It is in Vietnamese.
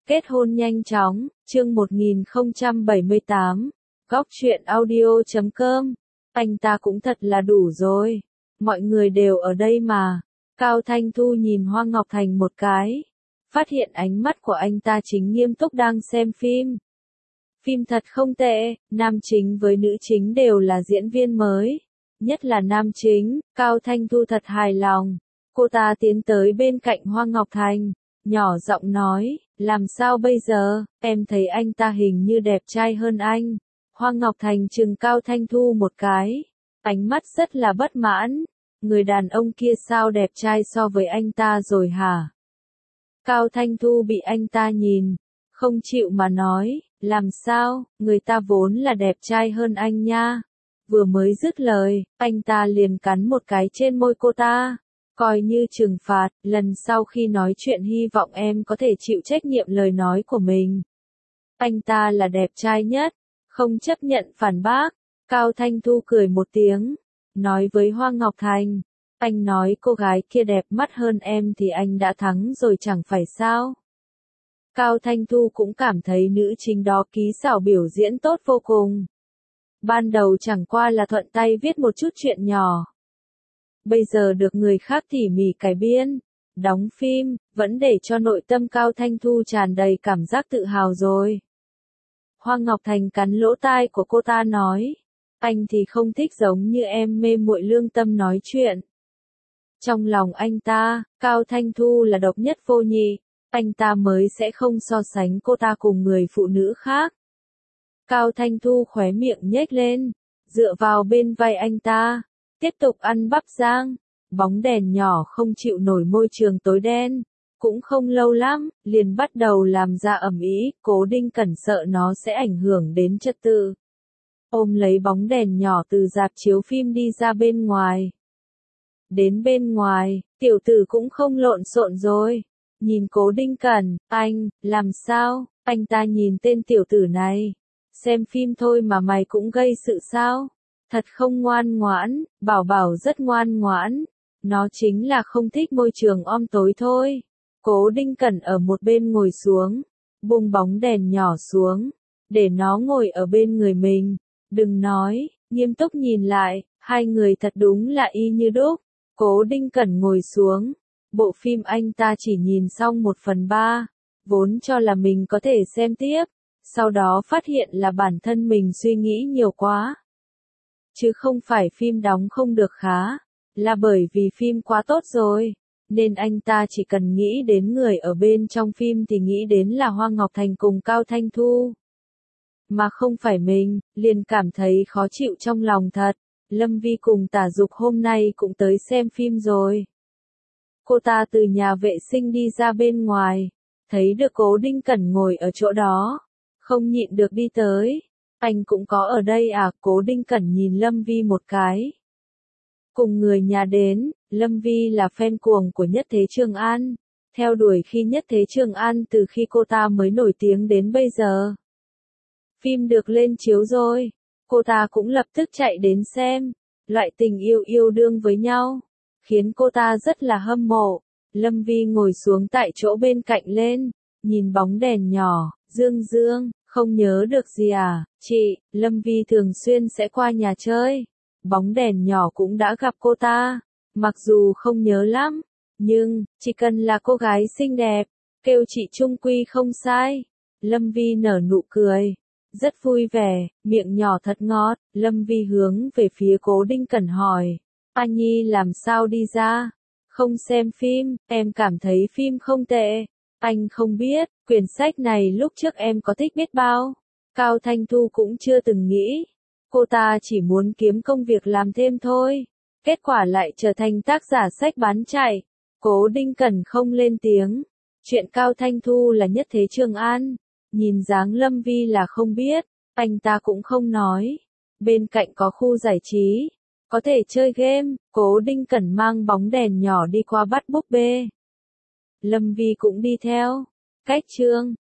Kết hôn nhanh chóng, chương 1078, góc truyện audio.com. Anh ta cũng thật là đủ rồi. Mọi người đều ở đây mà. Cao Thanh Thu nhìn Hoa Ngọc Thành một cái. Phát hiện ánh mắt của anh ta chính nghiêm túc đang xem phim. Phim thật không tệ, nam chính với nữ chính đều là diễn viên mới. Nhất là nam chính, Cao Thanh Thu thật hài lòng. Cô ta tiến tới bên cạnh Hoa Ngọc Thành, nhỏ giọng nói, làm sao bây giờ, em thấy anh ta hình như đẹp trai hơn anh. Hoa Ngọc Thành trừng Cao Thanh Thu một cái, ánh mắt rất là bất mãn, người đàn ông kia sao đẹp trai so với anh ta rồi hả? Cao Thanh Thu bị anh ta nhìn, không chịu mà nói, làm sao, người ta vốn là đẹp trai hơn anh nha. Vừa mới dứt lời, anh ta liền cắn một cái trên môi cô ta. Coi như trừng phạt, lần sau khi nói chuyện hy vọng em có thể chịu trách nhiệm lời nói của mình. Anh ta là đẹp trai nhất, không chấp nhận phản bác. Cao Thanh Thu cười một tiếng, nói với Hoa Ngọc Thành, anh nói cô gái kia đẹp mắt hơn em thì anh đã thắng rồi chẳng phải sao. Cao Thanh Thu cũng cảm thấy nữ chính đó kỹ xảo biểu diễn tốt vô cùng. Ban đầu chẳng qua là thuận tay viết một chút chuyện nhỏ. Bây giờ được người khác tỉ mỉ cải biên, đóng phim, vẫn để cho nội tâm Cao Thanh Thu tràn đầy cảm giác tự hào rồi. Hoa Ngọc Thành cắn lỗ tai của cô ta nói, anh thì không thích giống như em mê muội lương tâm nói chuyện. Trong lòng anh ta, Cao Thanh Thu là độc nhất vô nhị, anh ta mới sẽ không so sánh cô ta cùng người phụ nữ khác. Cao Thanh Thu khóe miệng nhếch lên, dựa vào bên vai anh ta. Tiếp tục ăn bắp rang, bóng đèn nhỏ không chịu nổi môi trường tối đen, cũng không lâu lắm, liền bắt đầu làm ra ầm ĩ, Cố Đinh Cẩn sợ nó sẽ ảnh hưởng đến trật tự. Ôm lấy bóng đèn nhỏ từ rạp chiếu phim đi ra bên ngoài. Đến bên ngoài, tiểu tử cũng không lộn xộn rồi. Nhìn Cố Đinh Cẩn, anh, làm sao, anh ta nhìn tên tiểu tử này. Xem phim thôi mà mày cũng gây sự sao? Thật không ngoan ngoãn, Bảo Bảo rất ngoan ngoãn, nó chính là không thích môi trường tối thôi. Cố Đinh Cẩn ở một bên ngồi xuống, buông bóng đèn nhỏ xuống, để nó ngồi ở bên người mình, đừng nói, nghiêm túc nhìn lại, hai người thật đúng là y như đúc. Cố Đinh Cẩn ngồi xuống, bộ phim anh ta chỉ nhìn xong 1/3, vốn cho là mình có thể xem tiếp, sau đó phát hiện là bản thân mình suy nghĩ nhiều quá. Chứ không phải phim đóng không được khá, là bởi vì phim quá tốt rồi, nên anh ta chỉ cần nghĩ đến người ở bên trong phim thì nghĩ đến là Hoa Ngọc Thành cùng Cao Thanh Thu. Mà không phải mình, liền cảm thấy khó chịu trong lòng thật. Lâm Vi cùng Tả Dục hôm nay cũng tới xem phim rồi. Cô ta từ nhà vệ sinh đi ra bên ngoài, thấy được Cố Đinh Cẩn ngồi ở chỗ đó, không nhịn được đi tới. Anh cũng có ở đây à? Cố Đinh Cẩn nhìn Lâm Vi một cái. Cùng người nhà đến, Lâm Vi là fan cuồng của Nhất Thế Trường An, theo đuổi khi Nhất Thế Trường An từ khi cô ta mới nổi tiếng đến bây giờ. Phim được lên chiếu rồi, cô ta cũng lập tức chạy đến xem, loại tình yêu yêu đương với nhau, khiến cô ta rất là hâm mộ. Lâm Vi ngồi xuống tại chỗ bên cạnh lên, nhìn bóng đèn nhỏ, Dương Dương. Không nhớ được gì à, chị, Lâm Vi thường xuyên sẽ qua nhà chơi. Bóng đèn nhỏ cũng đã gặp cô ta, mặc dù không nhớ lắm, nhưng, chỉ cần là cô gái xinh đẹp, kêu chị trung quy không sai. Lâm Vi nở nụ cười, rất vui vẻ, miệng nhỏ thật ngọt. Lâm Vi hướng về phía Cố Đinh Cẩn hỏi, A Nhi làm sao đi ra? Không xem phim, em cảm thấy phim không tệ. Anh không biết, quyển sách này lúc trước em có thích biết bao. Cao Thanh Thu cũng chưa từng nghĩ. Cô ta chỉ muốn kiếm công việc làm thêm thôi. Kết quả lại trở thành tác giả sách bán chạy. Cố Đinh Cẩn không lên tiếng. Chuyện Cao Thanh Thu là Nhất Thế Trường An. Nhìn dáng Lâm Vi là không biết. Anh ta cũng không nói. Bên cạnh có khu giải trí. Có thể chơi game. Cố Đinh Cẩn mang bóng đèn nhỏ đi qua bắt búp bê. Lâm Vi cũng đi theo. Cách chương